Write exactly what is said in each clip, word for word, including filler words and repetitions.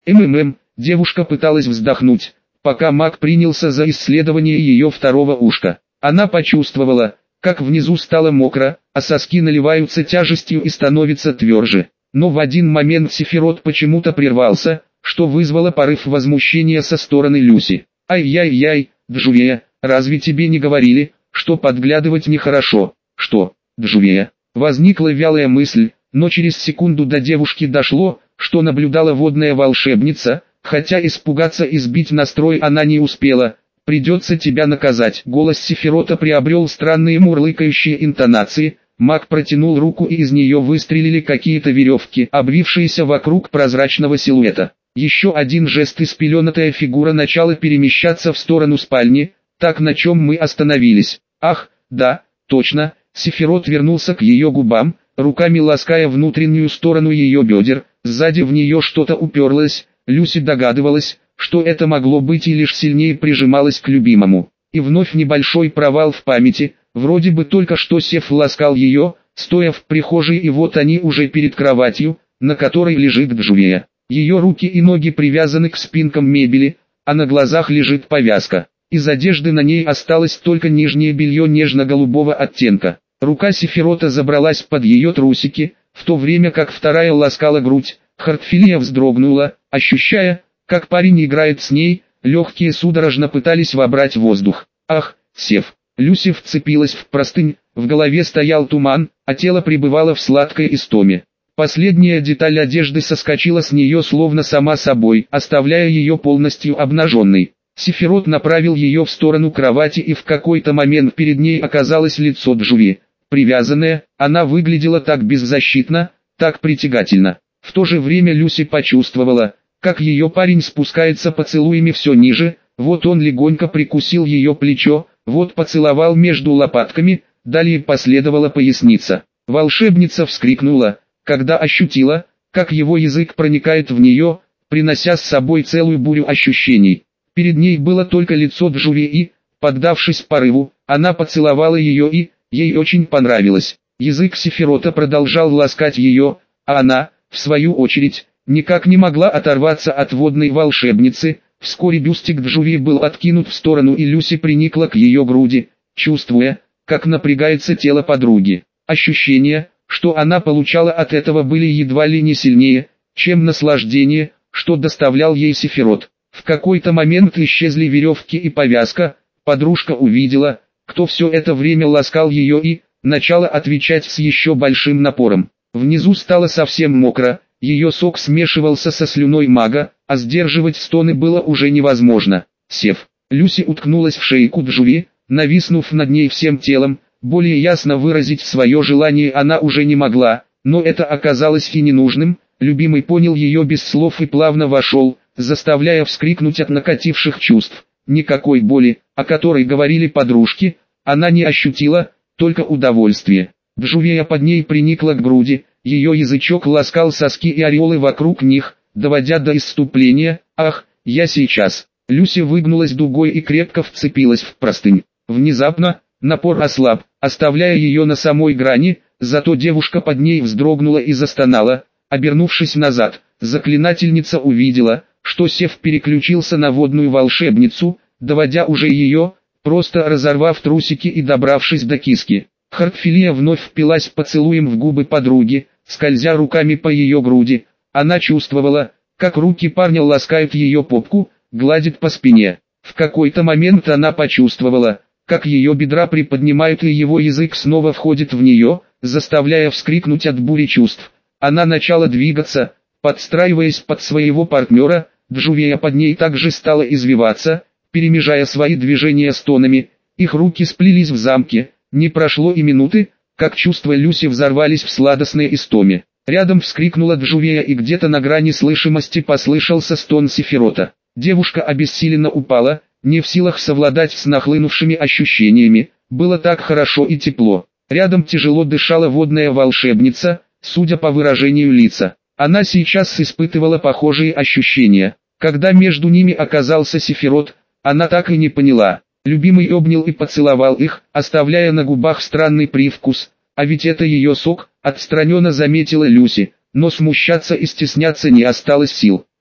МММ, девушка пыталась вздохнуть, пока маг принялся за исследование ее второго ушка. Она почувствовала, как внизу стало мокро, а соски наливаются тяжестью и становятся тверже. Но в один момент Сефирот почему-то прервался, что вызвало порыв возмущения со стороны Люси. «Ай-яй-яй, Джувея, разве тебе не говорили, что подглядывать нехорошо?» «Что, Джувея?» Возникла вялая мысль, но через секунду до девушки дошло, что наблюдала водная волшебница, хотя испугаться и сбить настрой она не успела. «Придется тебя наказать». Голос Сефирота приобрел странные мурлыкающие интонации. Маг протянул руку, и из нее выстрелили какие-то веревки, обвившиеся вокруг прозрачного силуэта. Еще один жест, и спеленатая фигура начала перемещаться в сторону спальни, так, на чем мы остановились. Ах, да, точно. Сефирот вернулся к ее губам, руками лаская внутреннюю сторону ее бедер. Сзади в нее что-то уперлось. Люси догадывалась, что это могло быть, и лишь сильнее прижималась к любимому. И вновь небольшой провал в памяти. Вроде бы только что Сеф ласкал ее, стоя в прихожей, и вот они уже перед кроватью, на которой лежит Джувея. Ее руки и ноги привязаны к спинкам мебели, а на глазах лежит повязка. Из одежды на ней осталось только нижнее белье нежно-голубого оттенка. Рука Сефирота забралась под ее трусики, в то время как вторая ласкала грудь. Хартфилия вздрогнула, ощущая, как парень играет с ней, легкие судорожно пытались вобрать воздух. «Ах, Сеф!» Люси вцепилась в простынь, в голове стоял туман, а тело пребывало в сладкой истоме. Последняя деталь одежды соскочила с нее словно сама собой, оставляя ее полностью обнаженной. Сефирот направил ее в сторону кровати, и в какой-то момент перед ней оказалось лицо Джуви. Привязанное, она выглядела так беззащитно, так притягательно. В то же время Люси почувствовала, как ее парень спускается поцелуями все ниже. Вот он легонько прикусил ее плечо, вот поцеловал между лопатками, далее последовала поясница. Волшебница вскрикнула, когда ощутила, как его язык проникает в нее, принося с собой целую бурю ощущений. Перед ней было только лицо Джуви, и, поддавшись порыву, она поцеловала ее, и ей очень понравилось. Язык Сефирота продолжал ласкать ее, а она, в свою очередь, никак не могла оторваться от водной волшебницы. Вскоре бюстик Джуви был откинут в сторону, и Люси приникла к ее груди, чувствуя, как напрягается тело подруги. Ощущения, что она получала от этого, были едва ли не сильнее, чем наслаждение, что доставлял ей Сефирот. В какой-то момент исчезли веревки и повязка. Подружка увидела, кто все это время ласкал ее, и начала отвечать с еще большим напором. Внизу стало совсем мокро, ее сок смешивался со слюной мага, а сдерживать стоны было уже невозможно. Сев, Люси уткнулась в шейку Джуви, нависнув над ней всем телом. Более ясно выразить свое желание она уже не могла, но это оказалось и ненужным. Любимый понял ее без слов и плавно вошел, заставляя вскрикнуть от накативших чувств. Никакой боли, о которой говорили подружки, она не ощутила, только удовольствие. Джувея под ней приникла к груди, ее язычок ласкал соски и ореолы вокруг них, доводя до исступления. «Ах, я сейчас!» Люси выгнулась дугой и крепко вцепилась в простынь. Внезапно, напор ослаб, оставляя ее на самой грани, зато девушка под ней вздрогнула и застонала. Обернувшись назад, заклинательница увидела, что Сеф переключился на водную волшебницу, доводя уже ее, просто разорвав трусики и добравшись до киски. Хартфилия вновь впилась поцелуем в губы подруги, скользя руками по ее груди. Она чувствовала, как руки парня ласкают ее попку, гладят по спине. В какой-то момент она почувствовала, как ее бедра приподнимают, и его язык снова входит в нее, заставляя вскрикнуть от бури чувств. Она начала двигаться, подстраиваясь под своего партнера. Джувея под ней также стала извиваться, перемежая свои движения стонами. Их руки сплелись в замке. Не прошло и минуты, как чувства Люси взорвались в сладостной истоме. Рядом вскрикнула Джувея, и где-то на грани слышимости послышался стон Сефирота. Девушка обессиленно упала, не в силах совладать с нахлынувшими ощущениями. Было так хорошо и тепло. Рядом тяжело дышала водная волшебница, судя по выражению лица. Она сейчас испытывала похожие ощущения. Когда между ними оказался Сефирот, она так и не поняла. Любимый обнял и поцеловал их, оставляя на губах странный привкус. А ведь это ее сок, отстраненно заметила Люси, но смущаться и стесняться не осталось сил.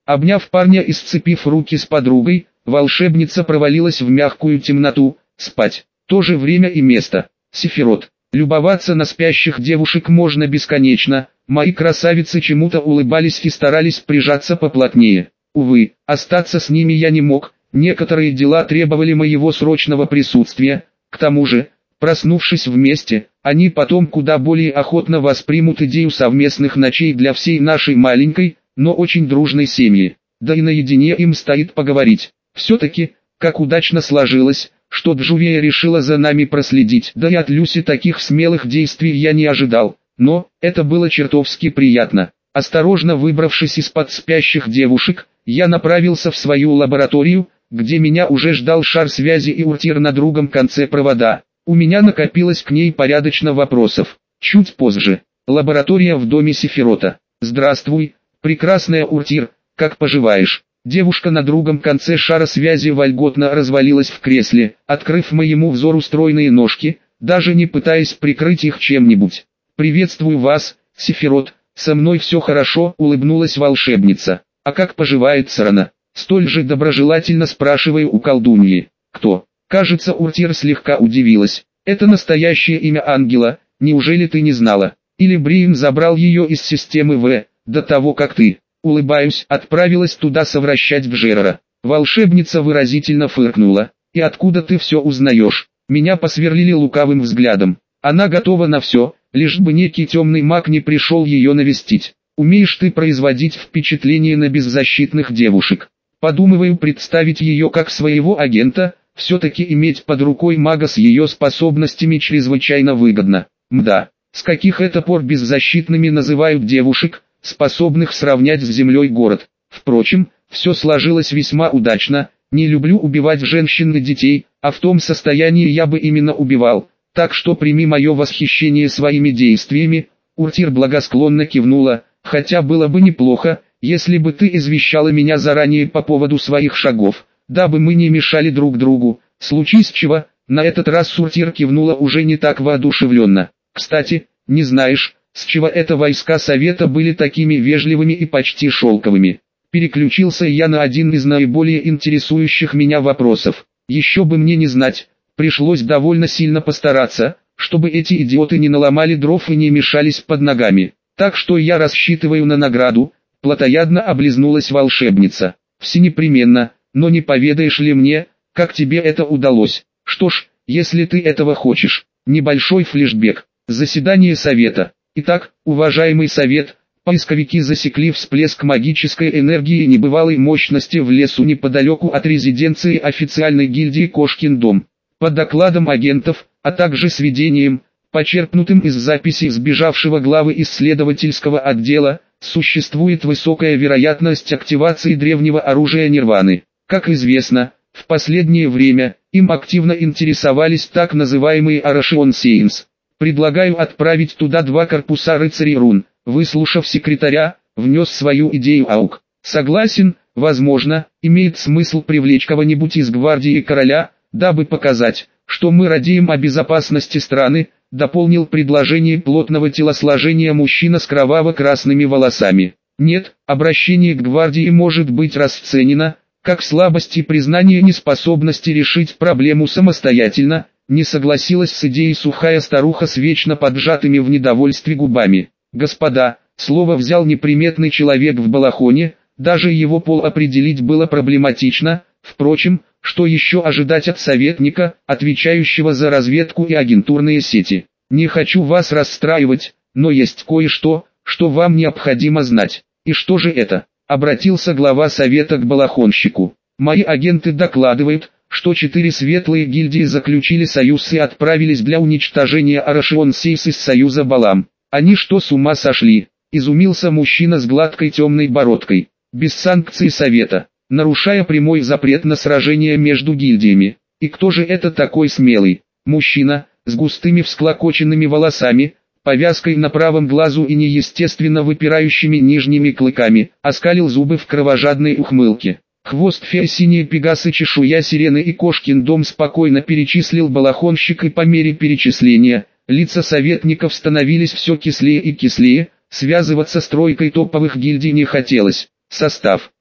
Обняв парня и сцепив руки с подругой, волшебница провалилась в мягкую темноту, спать. То же время и место. Сефирот. Любоваться на спящих девушек можно бесконечно, мои красавицы чему-то улыбались и старались прижаться поплотнее. Увы, остаться с ними я не мог, некоторые дела требовали моего срочного присутствия, к тому же, проснувшись вместе, они потом куда более охотно воспримут идею совместных ночей для всей нашей маленькой, но очень дружной семьи. Да и наедине им стоит поговорить. Все-таки, как удачно сложилось, что Джувия решила за нами проследить, да и от Люси таких смелых действий я не ожидал, но это было чертовски приятно. Осторожно выбравшись из-под спящих девушек, я направился в свою лабораторию, где меня уже ждал шар связи и Уртир на другом конце провода. У меня накопилось к ней порядочно вопросов. Чуть позже. Лаборатория в доме Сефирота. «Здравствуй, прекрасная Уртир, как поживаешь?» Девушка на другом конце шара связи вольготно развалилась в кресле, открыв моему взору стройные ножки, даже не пытаясь прикрыть их чем-нибудь. «Приветствую вас, Сефирот, со мной все хорошо», — улыбнулась волшебница. «А как поживает Сарана?» Столь же доброжелательно спрашиваю у колдуньи. «Кто?» Кажется, Уртир слегка удивилась. «Это настоящее имя ангела, неужели ты не знала? Или Бриин забрал ее из системы В, до того как ты?» Улыбаюсь, отправилась туда совращать Бжерера. Волшебница выразительно фыркнула. «И откуда ты все узнаешь?» Меня посверлили лукавым взглядом. Она готова на все, лишь бы некий темный маг не пришел ее навестить. «Умеешь ты производить впечатление на беззащитных девушек?» Подумываю представить ее как своего агента, все-таки иметь под рукой мага с ее способностями чрезвычайно выгодно. Мда, с каких это пор беззащитными называют девушек, способных сравнять с землей город? Впрочем, все сложилось весьма удачно, не люблю убивать женщин и детей, а в том состоянии я бы именно убивал, так что прими мое восхищение своими действиями. Уртир благосклонно кивнула, хотя было бы неплохо, если бы ты извещала меня заранее по поводу своих шагов, дабы мы не мешали друг другу, случись чего. На этот раз Уртир кивнула уже не так воодушевленно. Кстати, не знаешь, с чего это войска Совета были такими вежливыми и почти шелковыми? Переключился я на один из наиболее интересующих меня вопросов. Еще бы мне не знать, пришлось довольно сильно постараться, чтобы эти идиоты не наломали дров и не мешались под ногами. Так что я рассчитываю на награду. Плотоядно облизнулась волшебница. Все непременно, но не поведаешь ли мне, как тебе это удалось? Что ж, если ты этого хочешь. Небольшой флешбек. Заседание Совета. Итак, уважаемый Совет, поисковики засекли всплеск магической энергии небывалой мощности в лесу неподалеку от резиденции официальной гильдии Кошкин дом. По докладам агентов, а также сведениям, почерпнутым из записей сбежавшего главы исследовательского отдела, существует высокая вероятность активации древнего оружия Нирваны. Как известно, в последнее время им активно интересовались так называемые Арашион Сейнс. Предлагаю отправить туда два корпуса рыцарей рун. Выслушав секретаря, внес свою идею Аук. Согласен, возможно, имеет смысл привлечь кого-нибудь из гвардии короля, дабы показать, что мы радеем о безопасности страны, дополнил предложение плотного телосложения мужчина с кроваво-красными волосами. Нет, обращение к гвардии может быть расценено как слабость и признание неспособности решить проблему самостоятельно, не согласилась с идеей сухая старуха с вечно поджатыми в недовольстве губами. Господа, слово взял неприметный человек в балахоне, даже его пол определить было проблематично, впрочем, что еще ожидать от советника, отвечающего за разведку и агентурные сети. Не хочу вас расстраивать, но есть кое-что, что вам необходимо знать. И что же это? Обратился глава совета к балахонщику. Мои агенты докладывают, что четыре светлые гильдии заключили союз и отправились для уничтожения Арашион Сейс из союза Балам. Они что, с ума сошли? Изумился мужчина с гладкой темной бородкой. Без санкций совета, нарушая прямой запрет на сражение между гильдиями. И кто же это такой смелый? Мужчина, с густыми всклокоченными волосами, повязкой на правом глазу и неестественно выпирающими нижними клыками, оскалил зубы в кровожадной ухмылке. Хвост феи, синие пегасы, чешуя сирены и кошкин дом, спокойно перечислил балахонщик, и по мере перечисления, лица советников становились все кислее и кислее, связываться с тройкой топовых гильдий не хотелось. Состав.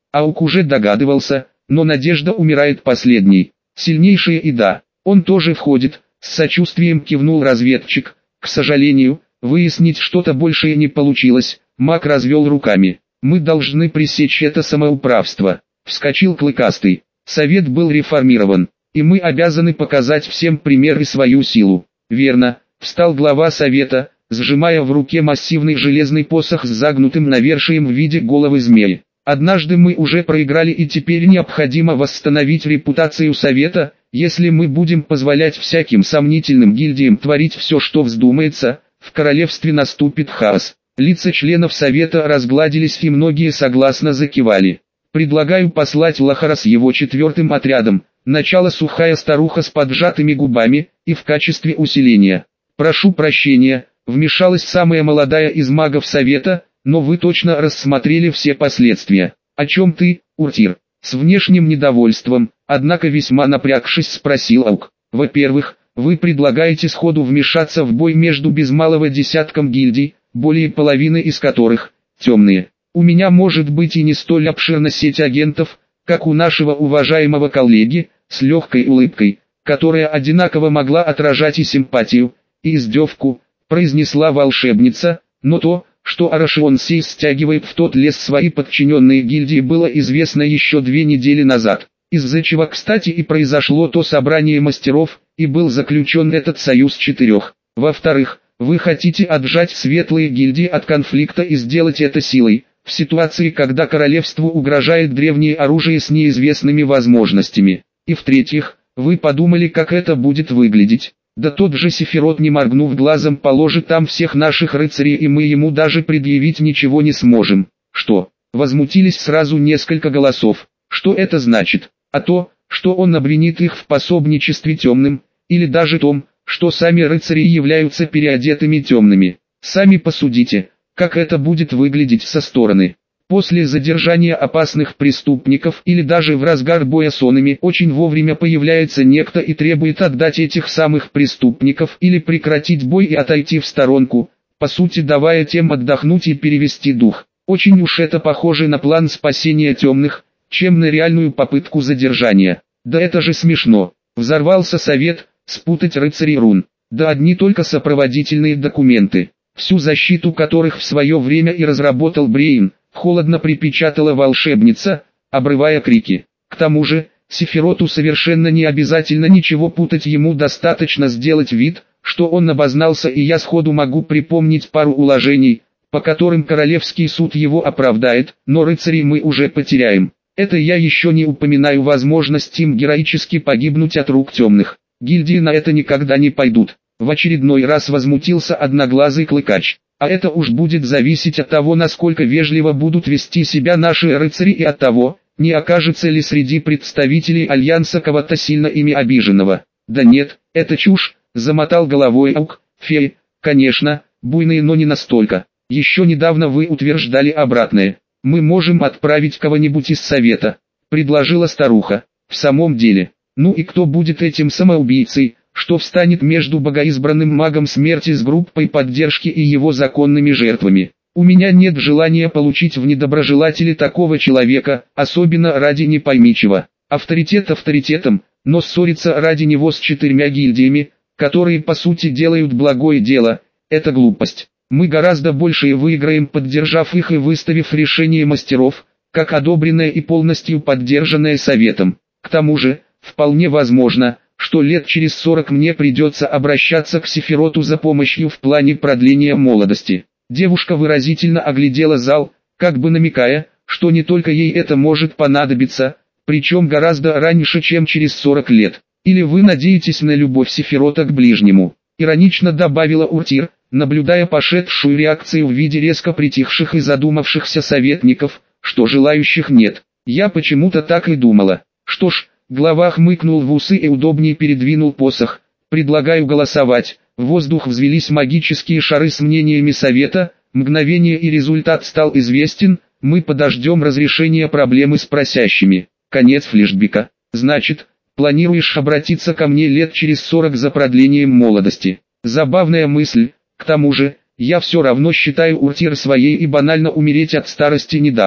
Аук уже догадывался, но надежда умирает последней. Сильнейшая и да, он тоже входит, с сочувствием кивнул разведчик. К сожалению, выяснить что-то большее не получилось, маг развел руками. Мы должны пресечь это самоуправство. Вскочил Клыкастый. Совет был реформирован, и мы обязаны показать всем пример и свою силу. Верно, встал глава совета, сжимая в руке массивный железный посох с загнутым навершием в виде головы змеи. Однажды мы уже проиграли, и теперь необходимо восстановить репутацию совета. Если мы будем позволять всяким сомнительным гильдиям творить все, что вздумается, в королевстве наступит хаос. Лица членов совета разгладились, и многие согласно закивали. Предлагаю послать Лохара с его четвертым отрядом. Начало сухая старуха с поджатыми губами, и в качестве усиления. Прошу прощения, вмешалась самая молодая из магов совета, но вы точно рассмотрели все последствия. О чем ты, Уртир? С внешним недовольством, однако весьма напрягшись, спросил Аук. Во-первых, вы предлагаете сходу вмешаться в бой между без малого десятком гильдий, более половины из которых темные. У меня может быть и не столь обширна сеть агентов, как у нашего уважаемого коллеги, с легкой улыбкой, которая одинаково могла отражать и симпатию, и издевку, произнесла волшебница, но то, что Арашион сей стягивает в тот лес свои подчиненные гильдии, было известно еще две недели назад, из-за чего, кстати, и произошло то собрание мастеров, и был заключен этот союз четырех. Во-вторых, вы хотите отжать светлые гильдии от конфликта и сделать это силой, в ситуации, когда королевству угрожает древнее оружие с неизвестными возможностями. И в-третьих, вы подумали, как это будет выглядеть. Да тот же Сефирот, не моргнув глазом, положит там всех наших рыцарей, и мы ему даже предъявить ничего не сможем. Что? Возмутились сразу несколько голосов. Что это значит? А то, что он обвинит их в пособничестве темным, или даже том, что сами рыцари являются переодетыми темными. Сами посудите, как это будет выглядеть со стороны. После задержания опасных преступников или даже в разгар боя с онами очень вовремя появляется некто и требует отдать этих самых преступников или прекратить бой и отойти в сторонку, по сути давая тем отдохнуть и перевести дух. Очень уж это похоже на план спасения темных, чем на реальную попытку задержания. Да это же смешно. Взорвался совет, спутать рыцарей рун. Да одни только сопроводительные документы, всю защиту которых в свое время и разработал Брейн, холодно припечатала волшебница, обрывая крики. К тому же, Сефироту совершенно не обязательно ничего путать, ему достаточно сделать вид, что он обознался, и я сходу могу припомнить пару уложений, по которым королевский суд его оправдает, но рыцарей мы уже потеряем. Это я еще не упоминаю возможность им героически погибнуть от рук темных. Гильдии на это никогда не пойдут. В очередной раз возмутился одноглазый Клыкач. А это уж будет зависеть от того, насколько вежливо будут вести себя наши рыцари, и от того, не окажется ли среди представителей Альянса кого-то сильно ими обиженного. Да нет, это чушь, замотал головой Аук. Феи, конечно, буйные, но не настолько. Еще недавно вы утверждали обратное. Мы можем отправить кого-нибудь из совета, предложила старуха. В самом деле, ну и кто будет этим самоубийцей, что встанет между богоизбранным магом смерти с группой поддержки и его законными жертвами? У меня нет желания получить в недоброжелатели такого человека, особенно ради не пойми чего. Авторитет авторитетом, но ссориться ради него с четырьмя гильдиями, которые по сути делают благое дело, это глупость. Мы гораздо больше выиграем, поддержав их и выставив решение мастеров, как одобренное и полностью поддержанное советом. К тому же, вполне возможно, что лет через сорок мне придется обращаться к Сефироту за помощью в плане продления молодости. Девушка выразительно оглядела зал, как бы намекая, что не только ей это может понадобиться, причем гораздо раньше, чем через сорок лет. Или вы надеетесь на любовь Сефирота к ближнему? Иронично добавила Уртир, наблюдая пошедшую реакцию в виде резко притихших и задумавшихся советников, что желающих нет. Я почему-то так и думала. Что ж, глава хмыкнул в усы и удобнее передвинул посох. Предлагаю голосовать. В воздух взвелись магические шары с мнениями совета. Мгновение, и результат стал известен. Мы подождем разрешения проблемы с просящими. Конец флешбека. Значит, планируешь обратиться ко мне лет через сорок за продлением молодости? Забавная мысль. К тому же, я все равно считаю Уртир своей и банально умереть от старости не дам.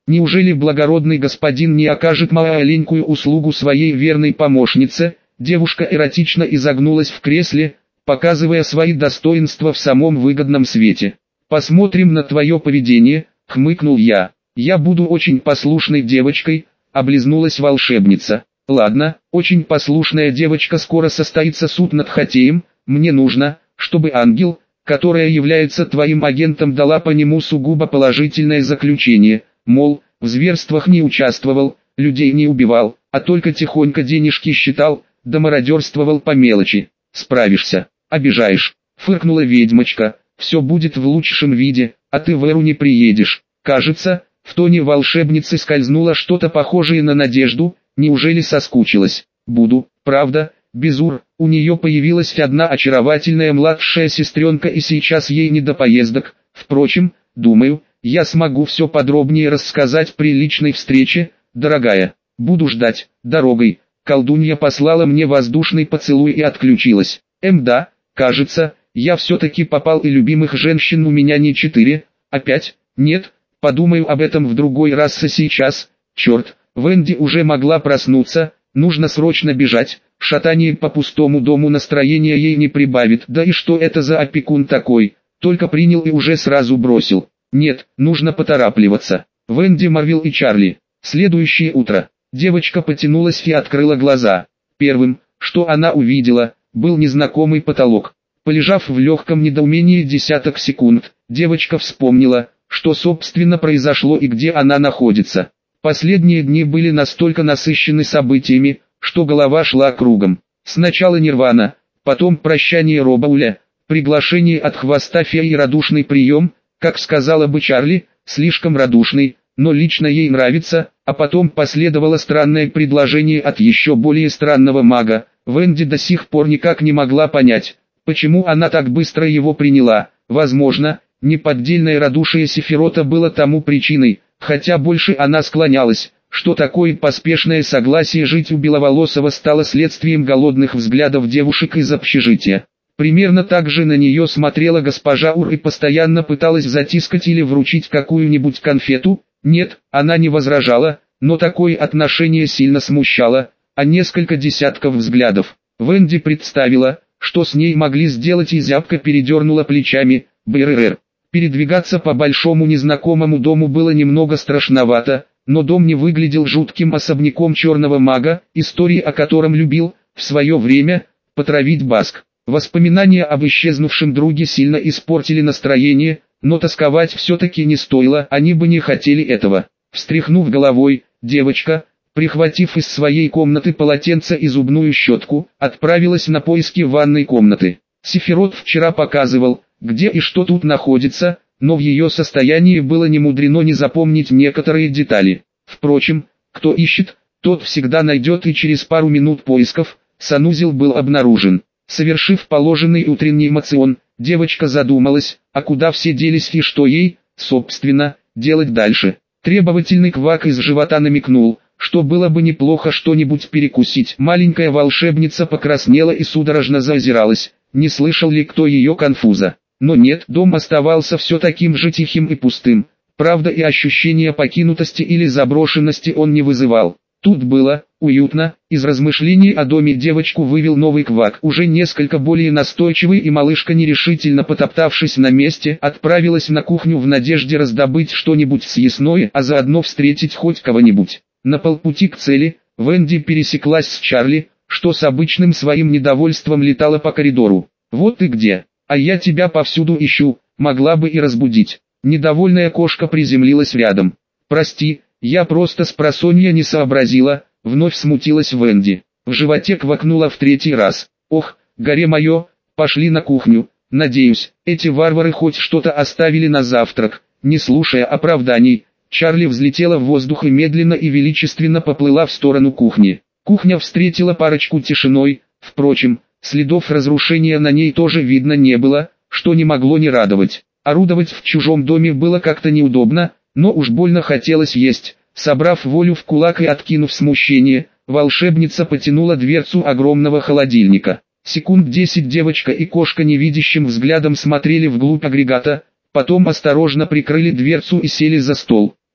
Неужели благородный господин не окажет маленькую услугу своей верной помощнице? Девушка эротично изогнулась в кресле, показывая свои достоинства в самом выгодном свете. «Посмотрим на твое поведение», — хмыкнул я. «Я буду очень послушной девочкой», — облизнулась волшебница. «Ладно, очень послушная девочка, скоро состоится суд над Хотеем, мне нужно, чтобы ангел, которая является твоим агентом, дала по нему сугубо положительное заключение, мол, в зверствах не участвовал, людей не убивал, а только тихонько денежки считал, да мародерствовал по мелочи. Справишься, обижаешь», — фыркнула ведьмочка. «Все будет в лучшем виде, а ты в Эру не приедешь». Кажется, в тоне волшебницы скользнуло что-то похожее на надежду. Неужели соскучилась? «Буду, правда, без Ур». У нее появилась одна очаровательная младшая сестренка, и сейчас ей не до поездок. Впрочем, думаю, я смогу все подробнее рассказать при личной встрече, дорогая. Буду ждать. Дорогой. Колдунья послала мне воздушный поцелуй и отключилась. Эм да, кажется, я все-таки попал, и любимых женщин у меня не четыре, а пять. Нет, подумаю об этом в другой раз, а сейчас, черт, Венди уже могла проснуться, нужно срочно бежать. Шатание по пустому дому настроения ей не прибавит. Да и что это за опекун такой, только принял и уже сразу бросил. Нет, нужно поторапливаться. Венди, Марвел и Чарли. Следующее утро. Девочка потянулась и открыла глаза. Первым, что она увидела, был незнакомый потолок. Полежав в легком недоумении десяток секунд, девочка вспомнила, что собственно произошло и где она находится. Последние дни были настолько насыщены событиями, что голова шла кругом. Сначала Нирвана, потом прощание Робауля, приглашение от хвоста феи и радушный прием, как сказала бы Чарли, слишком радушный, но лично ей нравится, а потом последовало странное предложение от еще более странного мага. Венди до сих пор никак не могла понять, почему она так быстро его приняла. Возможно, неподдельное радушие Сефирота было тому причиной, хотя больше она склонялась, что такое поспешное согласие жить у Беловолосого стало следствием голодных взглядов девушек из общежития. Примерно так же на нее смотрела госпожа Ур и постоянно пыталась затискать или вручить какую-нибудь конфету. Нет, она не возражала, но такое отношение сильно смущало, а несколько десятков взглядов. Венди представила, что с ней могли сделать, и зябко передернула плечами. Бррр. Передвигаться по большому незнакомому дому было немного страшновато, но дом не выглядел жутким особняком черного мага, истории о котором любил, в свое время, потравить Баск. Воспоминания об исчезнувшем друге сильно испортили настроение, но тосковать все-таки не стоило, они бы не хотели этого. Встряхнув головой, девочка, прихватив из своей комнаты полотенце и зубную щетку, отправилась на поиски ванной комнаты. Сефирот вчера показывал, где и что тут находится, но в ее состоянии было немудрено не запомнить некоторые детали. Впрочем, кто ищет, тот всегда найдет, и через пару минут поисков, санузел был обнаружен. Совершив положенный утренний мацион, девочка задумалась, а куда все делись и что ей, собственно, делать дальше. Требовательный квак из живота намекнул, что было бы неплохо что-нибудь перекусить. Маленькая волшебница покраснела и судорожно заозиралась, не слышал ли кто ее конфуза. Но нет, дом оставался все таким же тихим и пустым, правда, и ощущение покинутости или заброшенности он не вызывал. Тут было уютно. Из размышлений о доме девочку вывел новый квак, уже несколько более настойчивый, и малышка, нерешительно потоптавшись на месте, отправилась на кухню в надежде раздобыть что-нибудь съестное, а заодно встретить хоть кого-нибудь. На полпути к цели, Венди пересеклась с Чарли, что с обычным своим недовольством летала по коридору. «Вот ты где, а я тебя повсюду ищу, могла бы и разбудить». Недовольная кошка приземлилась рядом. «Прости, я просто спросонья не сообразила», — вновь смутилась Венди. В животе квакнула в третий раз. «Ох, горе мое, пошли на кухню. Надеюсь, эти варвары хоть что-то оставили на завтрак». Не слушая оправданий, Чарли взлетела в воздух и медленно и величественно поплыла в сторону кухни. Кухня встретила парочку тишиной, впрочем, следов разрушения на ней тоже видно не было, что не могло не радовать. Орудовать в чужом доме было как-то неудобно, но уж больно хотелось есть. Собрав волю в кулак и откинув смущение, волшебница потянула дверцу огромного холодильника. Секунд десять девочка и кошка невидящим взглядом смотрели вглубь агрегата, потом осторожно прикрыли дверцу и сели за стол.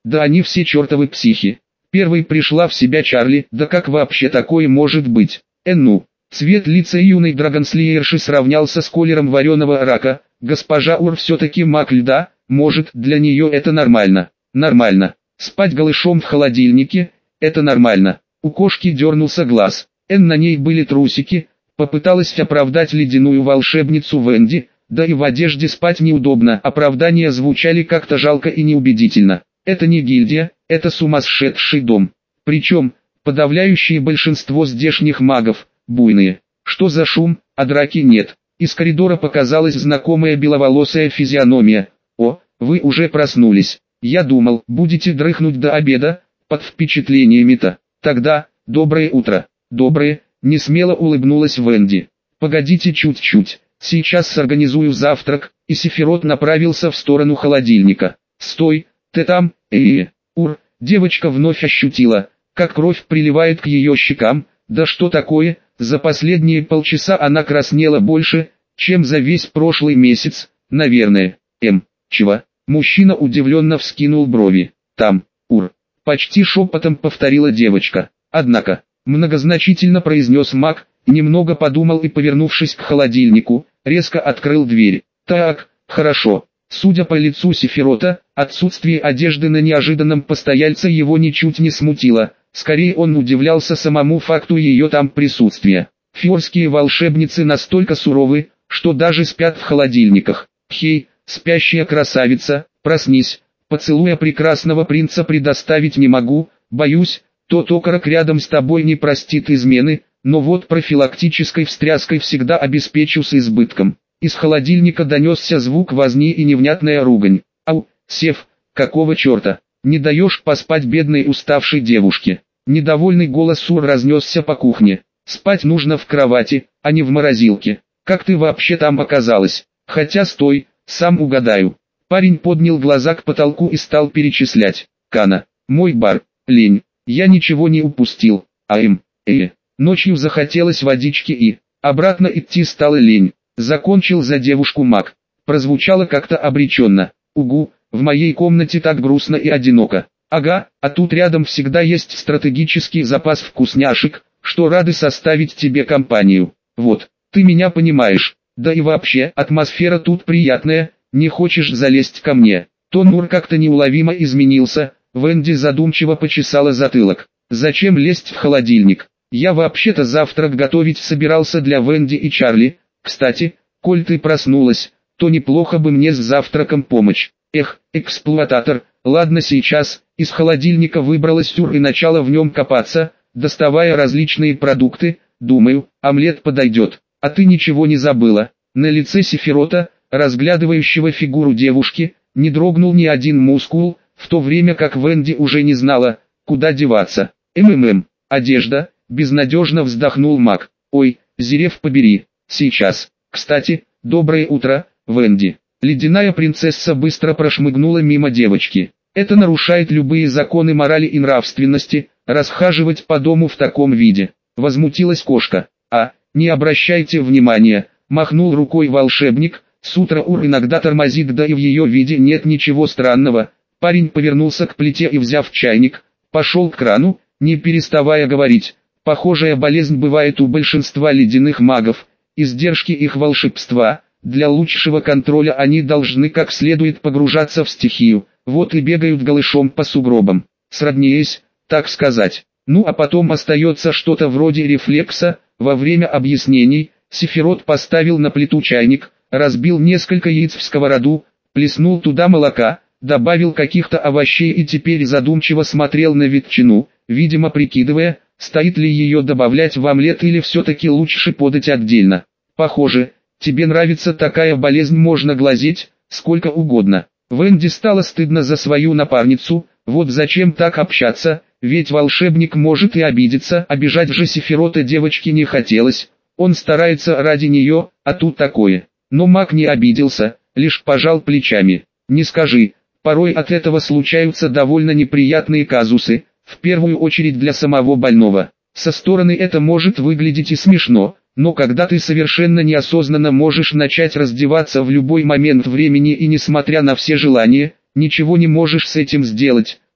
Да они все чертовы психи. Первой пришла в себя Чарли, да как вообще такое может быть? Э ну, цвет лица юной драгонслеерши сравнялся с колером вареного рака. Госпожа Ур все-таки маг льда, может для нее это нормально. Нормально. Спать голышом в холодильнике, это нормально. У кошки дернулся глаз. Эн на ней были трусики, попыталась оправдать ледяную волшебницу Венди, да и в одежде спать неудобно. Оправдания звучали как-то жалко и неубедительно. Это не гильдия, это сумасшедший дом. Причем, подавляющее большинство здешних магов, буйные. Что за шум, а драки нет. Из коридора показалась знакомая беловолосая физиономия. О, вы уже проснулись. Я думал, будете дрыхнуть до обеда, под впечатлениями-то. Тогда, доброе утро. Доброе, несмело улыбнулась Венди. Погодите чуть-чуть, сейчас сорганизую завтрак, и Сефирот направился в сторону холодильника. Стой, ты там, э-э, ур, девочка вновь ощутила, как кровь приливает к ее щекам. Да что такое, за последние полчаса она краснела больше, чем за весь прошлый месяц, наверное. Эм, чего? Мужчина удивленно вскинул брови. Там, ур, почти шепотом повторила девочка. Однако, многозначительно произнес маг, немного подумал и, повернувшись к холодильнику, резко открыл дверь. Так, хорошо. Судя по лицу Сефирота, отсутствие одежды на неожиданном постояльце его ничуть не смутило. Скорее он удивлялся самому факту ее там присутствия. Фьорские волшебницы настолько суровы, что даже спят в холодильниках. Хей, спящая красавица, проснись. Поцелуя прекрасного принца предоставить не могу, боюсь, тот окорок рядом с тобой не простит измены, но вот профилактической встряской всегда обеспечу с избытком. Из холодильника донесся звук возни и невнятная ругань. Ау, Сев, какого черта? Не даешь поспать бедной уставшей девушке. Недовольный голос Сур разнесся по кухне. Спать нужно в кровати, а не в морозилке. Как ты вообще там оказалась? Хотя стой, сам угадаю. Парень поднял глаза к потолку и стал перечислять. Кана, мой бар, лень, я ничего не упустил. Ам, э, ночью захотелось водички и обратно идти стало лень. Закончил за девушку маг. Прозвучало как-то обреченно. Угу, в моей комнате так грустно и одиноко. Ага, а тут рядом всегда есть стратегический запас вкусняшек, что рады составить тебе компанию. Вот, ты меня понимаешь. Да и вообще, атмосфера тут приятная, не хочешь залезть ко мне. Тон Нур как-то неуловимо изменился, Венди задумчиво почесала затылок. Зачем лезть в холодильник? Я вообще-то завтрак готовить собирался для Венди и Чарли. Кстати, коль ты проснулась, то неплохо бы мне с завтраком помочь. Эх, эксплуататор, ладно сейчас. Из холодильника выбралась Тюр и начала в нем копаться, доставая различные продукты. Думаю, омлет подойдет. А ты ничего не забыла? На лице Сефирота, разглядывающего фигуру девушки, не дрогнул ни один мускул, в то время как Венди уже не знала, куда деваться. МММ, одежда, безнадежно вздохнул маг. Ой, Зерев побери. Сейчас. Кстати, доброе утро, Венди. Ледяная принцесса быстро прошмыгнула мимо девочки. Это нарушает любые законы морали и нравственности, расхаживать по дому в таком виде. Возмутилась кошка. А, не обращайте внимания, махнул рукой волшебник. Сутра Ур иногда тормозит, да и в ее виде нет ничего странного. Парень повернулся к плите и, взяв чайник, пошел к крану, не переставая говорить. Похожая болезнь бывает у большинства ледяных магов. Издержки их волшебства, для лучшего контроля они должны как следует погружаться в стихию, вот и бегают голышом по сугробам, сроднеясь, так сказать. Ну а потом остается что-то вроде рефлекса. Во время объяснений, Сефирот поставил на плиту чайник, разбил несколько яиц в сковороду, плеснул туда молока, добавил каких-то овощей и теперь задумчиво смотрел на ветчину, видимо прикидывая, стоит ли ее добавлять в омлет или все-таки лучше подать отдельно. Похоже, тебе нравится такая болезнь, можно глазеть, сколько угодно. Венди стало стыдно за свою напарницу, вот зачем так общаться, ведь волшебник может и обидеться, обижать же Сефирота девочке не хотелось, он старается ради нее, а тут такое. Но маг не обиделся, лишь пожал плечами. Не скажи, порой от этого случаются довольно неприятные казусы, в первую очередь для самого больного. Со стороны это может выглядеть и смешно, но когда ты совершенно неосознанно можешь начать раздеваться в любой момент времени и несмотря на все желания, ничего не можешь с этим сделать,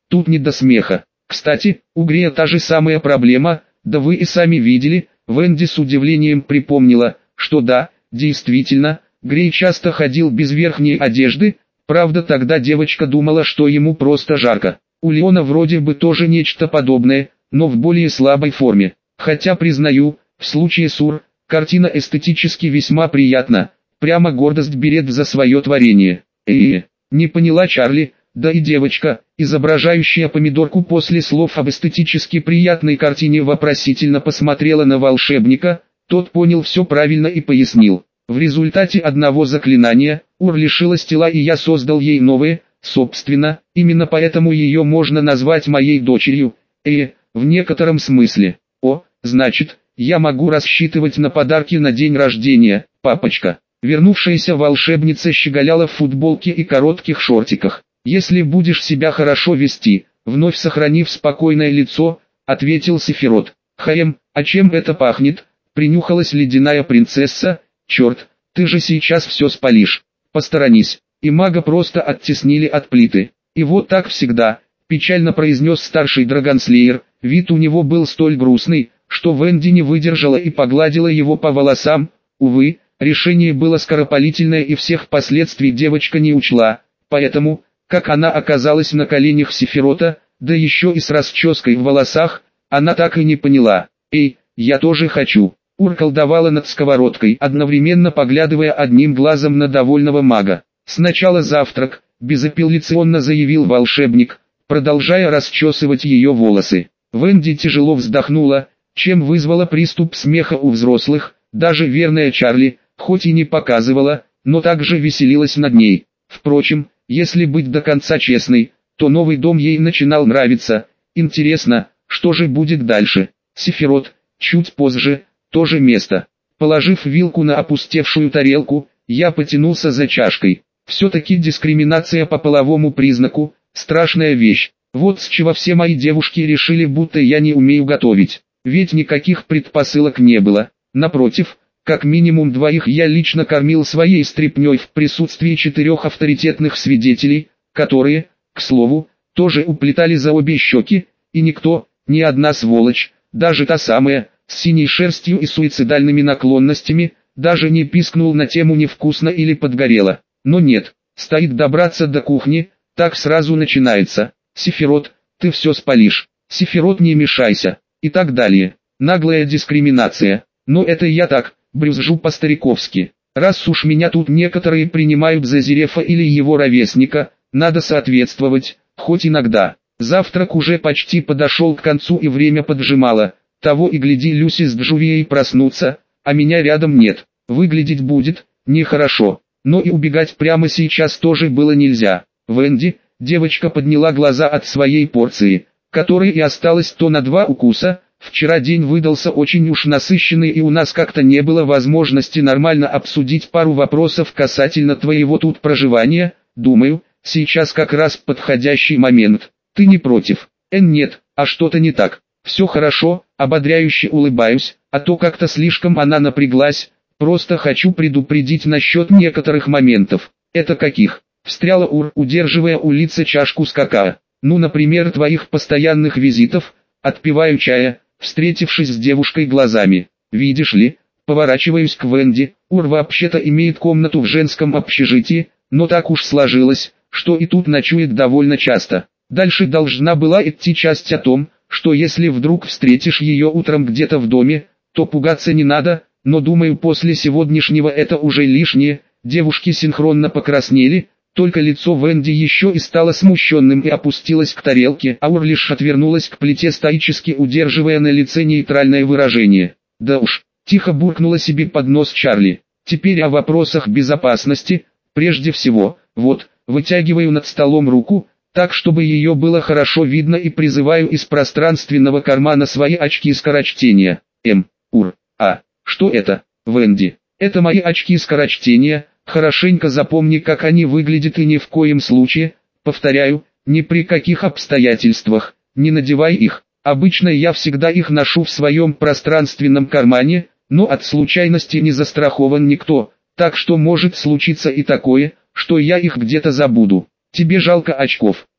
тут не до смеха. Кстати, у Грея та же самая проблема, да вы и сами видели. Венди с удивлением припомнила, что да, действительно, Грей часто ходил без верхней одежды, правда тогда девочка думала, что ему просто жарко. У Леона вроде бы тоже нечто подобное, но в более слабой форме. Хотя признаю, в случае с Ур, картина эстетически весьма приятна, прямо гордость берет за свое творение. Э, не поняла Чарли, да и девочка, изображающая помидорку после слов об эстетически приятной картине, вопросительно посмотрела на волшебника. Тот понял все правильно и пояснил. В результате одного заклинания, Ур лишилась тела, и я создал ей новое, собственно, именно поэтому ее можно назвать моей дочерью, э, в некотором смысле. О, значит, я могу рассчитывать на подарки на день рождения, папочка. Вернувшаяся волшебница щеголяла в футболке и коротких шортиках. «Если будешь себя хорошо вести», вновь сохранив спокойное лицо, ответил Сефирот. «Хаем, а чем это пахнет?» Принюхалась ледяная принцесса. «Черт, ты же сейчас все спалишь. Посторонись». И мага просто оттеснили от плиты. «И вот так всегда», печально произнес старший драгонслеер. Вид у него был столь грустный, что Венди не выдержала и погладила его по волосам. Увы, решение было скоропалительное и всех последствий девочка не учла, поэтому, как она оказалась на коленях Сефирота, да еще и с расческой в волосах, она так и не поняла. «Эй, я тоже хочу». Ур колдовала над сковородкой, одновременно поглядывая одним глазом на довольного мага. «Сначала завтрак», безапелляционно заявил волшебник, продолжая расчесывать ее волосы. Венди тяжело вздохнула, чем вызвала приступ смеха у взрослых. Даже верная Чарли, хоть и не показывала, но также веселилась над ней. Впрочем, если быть до конца честной, то новый дом ей начинал нравиться. Интересно, что же будет дальше? Сефирот, чуть позже, то же место. Положив вилку на опустевшую тарелку, я потянулся за чашкой. Все-таки дискриминация по половому признаку – страшная вещь. Вот с чего все мои девушки решили, будто я не умею готовить. Ведь никаких предпосылок не было. Напротив, как минимум двоих я лично кормил своей стряпней в присутствии четырех авторитетных свидетелей, которые, к слову, тоже уплетали за обе щеки, и никто, ни одна сволочь, даже та самая, с синей шерстью и суицидальными наклонностями, даже не пискнул на тему «невкусно» или «подгорело». Но нет, стоит добраться до кухни, так сразу начинается. «Сефирот, ты все спалишь», «Сефирот, не мешайся», и так далее. Наглая дискриминация. Но это я так, брюзжу по-стариковски. Раз уж меня тут некоторые принимают за Зерефа или его ровесника, надо соответствовать, хоть иногда. Завтрак уже почти подошел к концу и время поджимало. Того и гляди, Люси с Джувией проснутся, а меня рядом нет. Выглядеть будет нехорошо. Но и убегать прямо сейчас тоже было нельзя. Венди, девочка подняла глаза от своей порции, которой и осталось то на два укуса. Вчера день выдался очень уж насыщенный, и у нас как-то не было возможности нормально обсудить пару вопросов касательно твоего тут проживания. Думаю, сейчас как раз подходящий момент. Ты не против? Эн, нет, а что-то не так. Все хорошо, ободряюще улыбаюсь, а то как-то слишком она напряглась. Просто хочу предупредить насчет некоторых моментов. Это каких? Встряла Ур, удерживая у лица чашку с какао. Ну, например, твоих постоянных визитов. Отпиваю чая, встретившись с девушкой глазами. Видишь ли, поворачиваюсь к Венди. Ур вообще-то имеет комнату в женском общежитии, но так уж сложилось, что и тут ночует довольно часто. Дальше должна была идти часть о том, что если вдруг встретишь ее утром где-то в доме, то пугаться не надо, но думаю, после сегодняшнего это уже лишнее. Девушки синхронно покраснели, только лицо Венди еще и стало смущенным и опустилось к тарелке, а Ур лишь отвернулась к плите, стоически удерживая на лице нейтральное выражение. Да уж, тихо буркнула себе под нос Чарли. Теперь о вопросах безопасности. Прежде всего, вот, вытягиваю над столом руку, так чтобы ее было хорошо видно, и призываю из пространственного кармана свои очки скорочтения. М. Ур. А. Что это, Венди? Это мои очки скорочтения. Хорошенько запомни, как они выглядят, и ни в коем случае, повторяю, ни при каких обстоятельствах, не надевай их. Обычно я всегда их ношу в своем пространственном кармане, но от случайности не застрахован никто, так что может случиться и такое, что я их где-то забуду. Тебе жалко очков.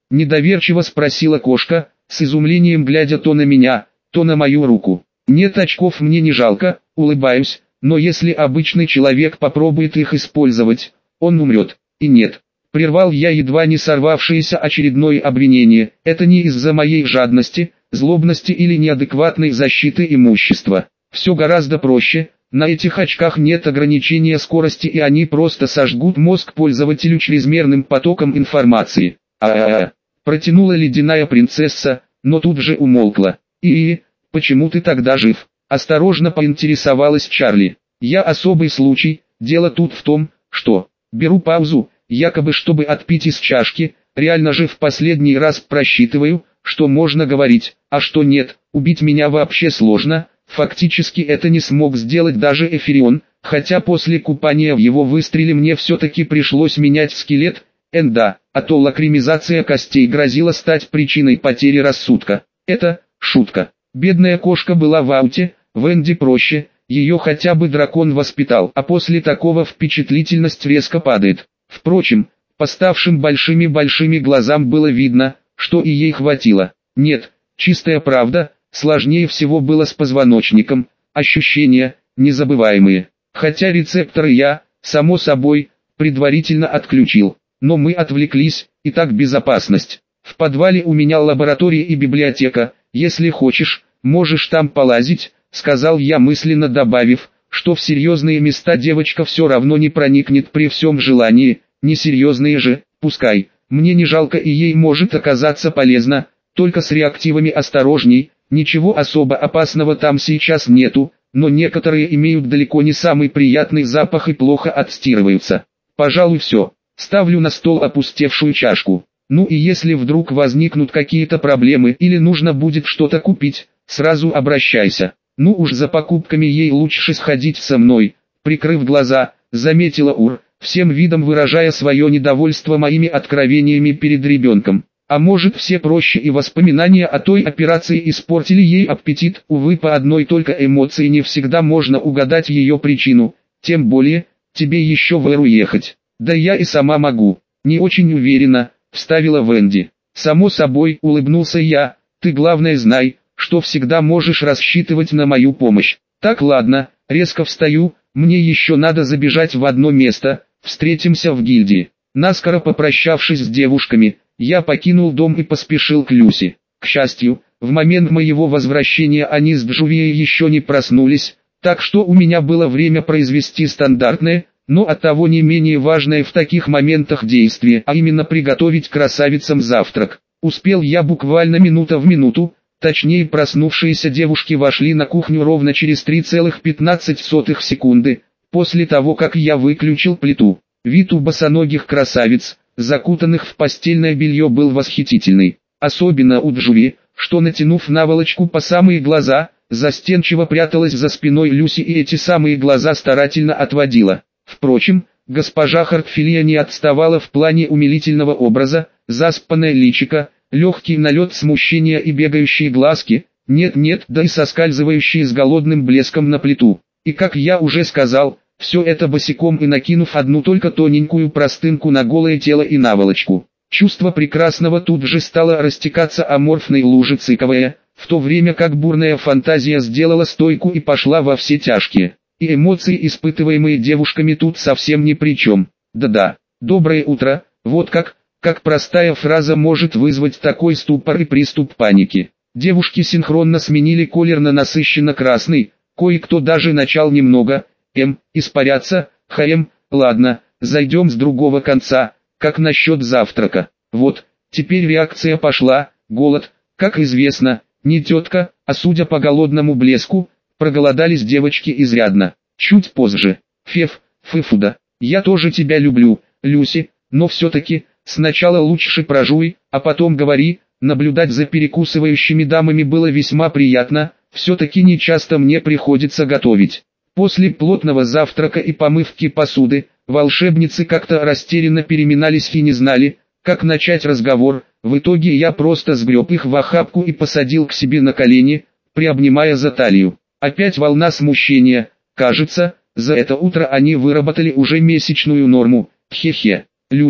Недоверчиво спросила кошка, с изумлением глядя то на меня, то на мою руку. Нет, очков мне не жалко, улыбаюсь, но если обычный человек попробует их использовать, он умрет. И нет. Прервал я едва не сорвавшееся очередное обвинение, это не из-за моей жадности, злобности или неадекватной защиты имущества. Все гораздо проще, на этих очках нет ограничения скорости и они просто сожгут мозг пользователю чрезмерным потоком информации. А-а-а, протянула ледяная принцесса, но тут же умолкла. И, почему ты тогда жив? Осторожно поинтересовалась Чарли. Я особый случай, дело тут в том, что... Беру паузу, якобы чтобы отпить из чашки, реально же в последний раз просчитываю, что можно говорить, а что нет, убить меня вообще сложно, фактически это не смог сделать даже Эфирион, хотя после купания в его выстреле мне все-таки пришлось менять скелет, энда, а то лакримизация костей грозила стать причиной потери рассудка. Это, шутка. Бедная кошка была в ауте, Венди проще, ее хотя бы дракон воспитал, а после такого впечатлительность резко падает. Впрочем, по ставшим большими-большими глазам было видно, что и ей хватило. Нет, чистая правда, сложнее всего было с позвоночником, ощущения, незабываемые. Хотя рецепторы я, само собой, предварительно отключил. Но мы отвлеклись, и так безопасность. В подвале у меня лаборатория и библиотека, если хочешь, можешь там полазить, сказал я мысленно добавив, что в серьезные места девочка все равно не проникнет при всем желании, несерьезные же, пускай, мне не жалко и ей может оказаться полезно, только с реактивами осторожней, ничего особо опасного там сейчас нету, но некоторые имеют далеко не самый приятный запах и плохо отстирываются. Пожалуй все, ставлю на стол опустевшую чашку. Ну и если вдруг возникнут какие-то проблемы или нужно будет что-то купить, сразу обращайся. Ну уж за покупками ей лучше сходить со мной, прикрыв глаза, заметила Ур, всем видом выражая свое недовольство моими откровениями перед ребенком. А может все проще и воспоминания о той операции испортили ей аппетит, увы по одной только эмоции не всегда можно угадать ее причину, тем более, тебе еще в Эру ехать. Да я и сама могу, не очень уверена, вставила Венди. Само собой, улыбнулся я, ты главное знай, что всегда можешь рассчитывать на мою помощь. Так ладно, резко встаю, мне еще надо забежать в одно место, встретимся в гильдии. Наскоро попрощавшись с девушками, я покинул дом и поспешил к Люси. К счастью, в момент моего возвращения они с Джувией еще не проснулись, так что у меня было время произвести стандартное, но оттого не менее важное в таких моментах действие, а именно приготовить красавицам завтрак. Успел я буквально минута в минуту, точнее проснувшиеся девушки вошли на кухню ровно через три целых пятнадцать сотых секунды, после того как я выключил плиту. Вид у босоногих красавиц, закутанных в постельное белье, был восхитительный. Особенно у Джуви, что натянув наволочку по самые глаза, застенчиво пряталась за спиной Люси и эти самые глаза старательно отводила. Впрочем, госпожа Хартфилия не отставала в плане умилительного образа, заспанное личико, легкий налет смущения и бегающие глазки, нет-нет, да и соскальзывающие с голодным блеском на плиту. И как я уже сказал, все это босиком и накинув одну только тоненькую простынку на голое тело и наволочку. Чувство прекрасного тут же стало растекаться аморфной лужицей КВЭ, в то время как бурная фантазия сделала стойку и пошла во все тяжкие. И эмоции, испытываемые девушками, тут совсем ни при чем. Да-да, доброе утро, вот как, как простая фраза может вызвать такой ступор и приступ паники. Девушки синхронно сменили колер на насыщенно красный, кое-кто даже начал немного, эм, испаряться, хм, ладно, зайдем с другого конца, как насчет завтрака. Вот, теперь реакция пошла, голод, как известно, не тетка, а судя по голодному блеску, проголодались девочки изрядно. Чуть позже. Феф, фыфуда, я тоже тебя люблю, Люси, но все-таки, сначала лучше прожуй, а потом говори. Наблюдать за перекусывающими дамами было весьма приятно, все-таки не часто мне приходится готовить. После плотного завтрака и помывки посуды, волшебницы как-то растерянно переминались и не знали, как начать разговор. В итоге я просто сгреб их в охапку и посадил к себе на колени, приобнимая за талию. Опять волна смущения, кажется, за это утро они выработали уже месячную норму, хе-хе. Люси,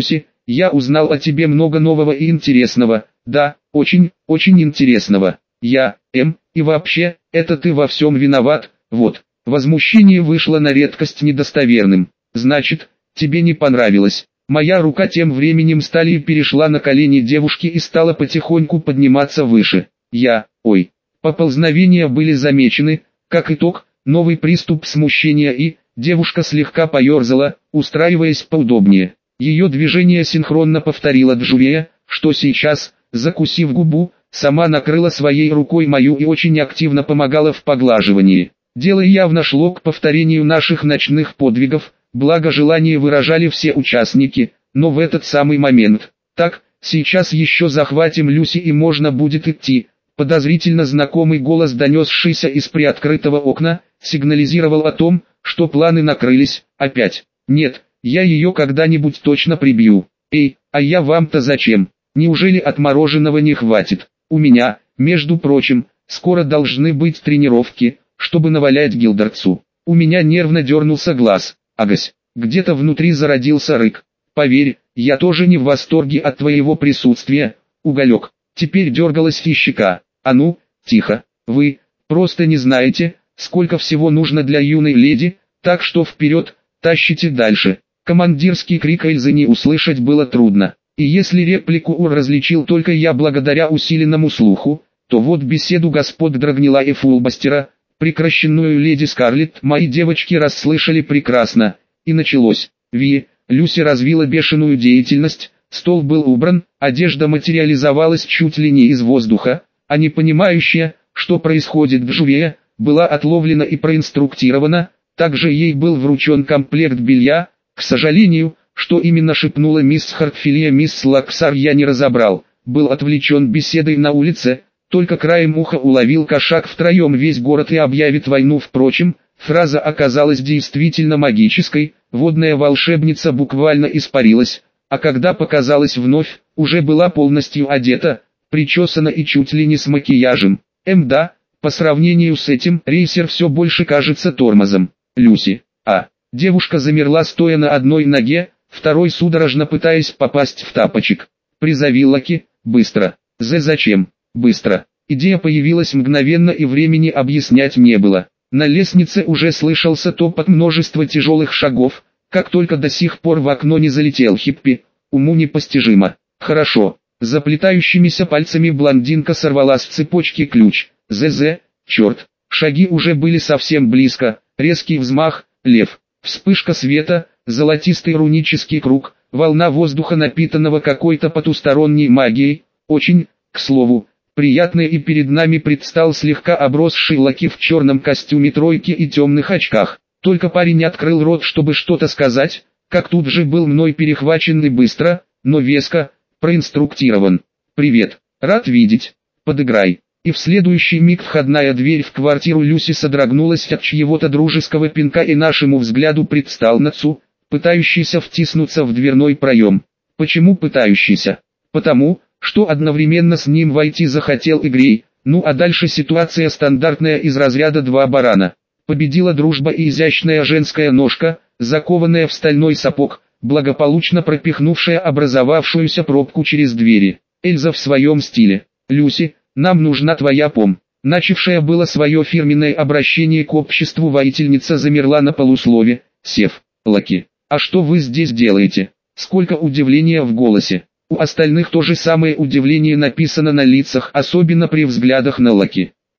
Я узнал о тебе много нового и интересного. Да, очень, очень интересного. Я, М, и вообще, это ты во всем виноват, вот». Возмущение вышло на редкость недостоверным. «Значит, тебе не понравилось». Моя рука тем временем с талии перешла на колени девушки и стала потихоньку подниматься выше. Я, ой. Поползновения были замечены, как итог, новый приступ смущения и, девушка слегка поерзала, устраиваясь поудобнее. Ее движение синхронно повторила Джулия, что сейчас, закусив губу, сама накрыла своей рукой мою и очень активно помогала в поглаживании. Дело явно шло к повторению наших ночных подвигов, благо желание выражали все участники, но в этот самый момент. Так, сейчас еще захватим Люси и можно будет идти. Подозрительно знакомый голос, донесшийся из приоткрытого окна, сигнализировал о том, что планы накрылись. Опять. Нет, я ее когда-нибудь точно прибью. Эй, а я вам-то зачем? Неужели отмороженного не хватит? У меня, между прочим, скоро должны быть тренировки, чтобы навалять Гилдертсу. У меня нервно дернулся глаз. Агась, где-то внутри зародился рык. Поверь, я тоже не в восторге от твоего присутствия, уголек. Теперь дергалась и щека. А ну, тихо, вы, просто не знаете, сколько всего нужно для юной леди, так что вперед, тащите дальше. Командирский крик Эльзы не услышать было трудно. И если реплику Ур различил только я благодаря усиленному слуху, то вот беседу господ Драгнила и Фулбастера, прекращенную леди Скарлетт, мои девочки расслышали прекрасно. И началось. Ви, Люси развила бешеную деятельность, стол был убран, одежда материализовалась чуть ли не из воздуха, а не понимающая, что происходит Джулия, была отловлена и проинструктирована, также ей был вручен комплект белья. К сожалению, что именно шепнула мисс Хартфилия мисс Лаксар, я не разобрал, был отвлечен беседой на улице, только краем уха уловил кошак втроем весь город и объявит войну. Впрочем, фраза оказалась действительно магической, водная волшебница буквально испарилась, а когда показалась вновь, уже была полностью одета, причесана и чуть ли не с макияжем. Эм да, по сравнению с этим, рейсер все больше кажется тормозом. Люси, а, девушка замерла стоя на одной ноге, второй судорожно пытаясь попасть в тапочек. Призови Лаки, быстро. Зе зачем? Быстро. Идея появилась мгновенно и времени объяснять не было. На лестнице уже слышался топот множества тяжелых шагов, как только до сих пор в окно не залетел Хиппи, уму непостижимо. Хорошо. Заплетающимися пальцами блондинка сорвала с цепочки ключ. Зе-зе, черт. Шаги уже были совсем близко, резкий взмах, лев. Вспышка света, золотистый рунический круг, волна воздуха, напитанного какой-то потусторонней магией, очень, к слову, приятно, и перед нами предстал слегка обросший Лаки в черном костюме тройки и темных очках. Только парень открыл рот, чтобы что-то сказать, как тут же был мной перехвачен и быстро, но веско, проинструктирован. «Привет, рад видеть, подыграй». И в следующий миг входная дверь в квартиру Люси содрогнулась от чьего-то дружеского пинка, и нашему взгляду предстал Нацу, пытающийся втиснуться в дверной проем. Почему пытающийся? Потому, что одновременно с ним войти захотел и Грей. Ну а дальше ситуация стандартная из разряда два барана. Победила дружба и изящная женская ножка, закованная в стальной сапог, благополучно пропихнувшая образовавшуюся пробку через двери. Эльза в своем стиле. «Люси, нам нужна твоя пом». Начавшая было свое фирменное обращение к обществу воительница замерла на полуслове. «Сев, Лаки, а что вы здесь делаете?» Сколько удивления в голосе. У остальных то же самое удивление написано на лицах, особенно при взглядах на Лаки.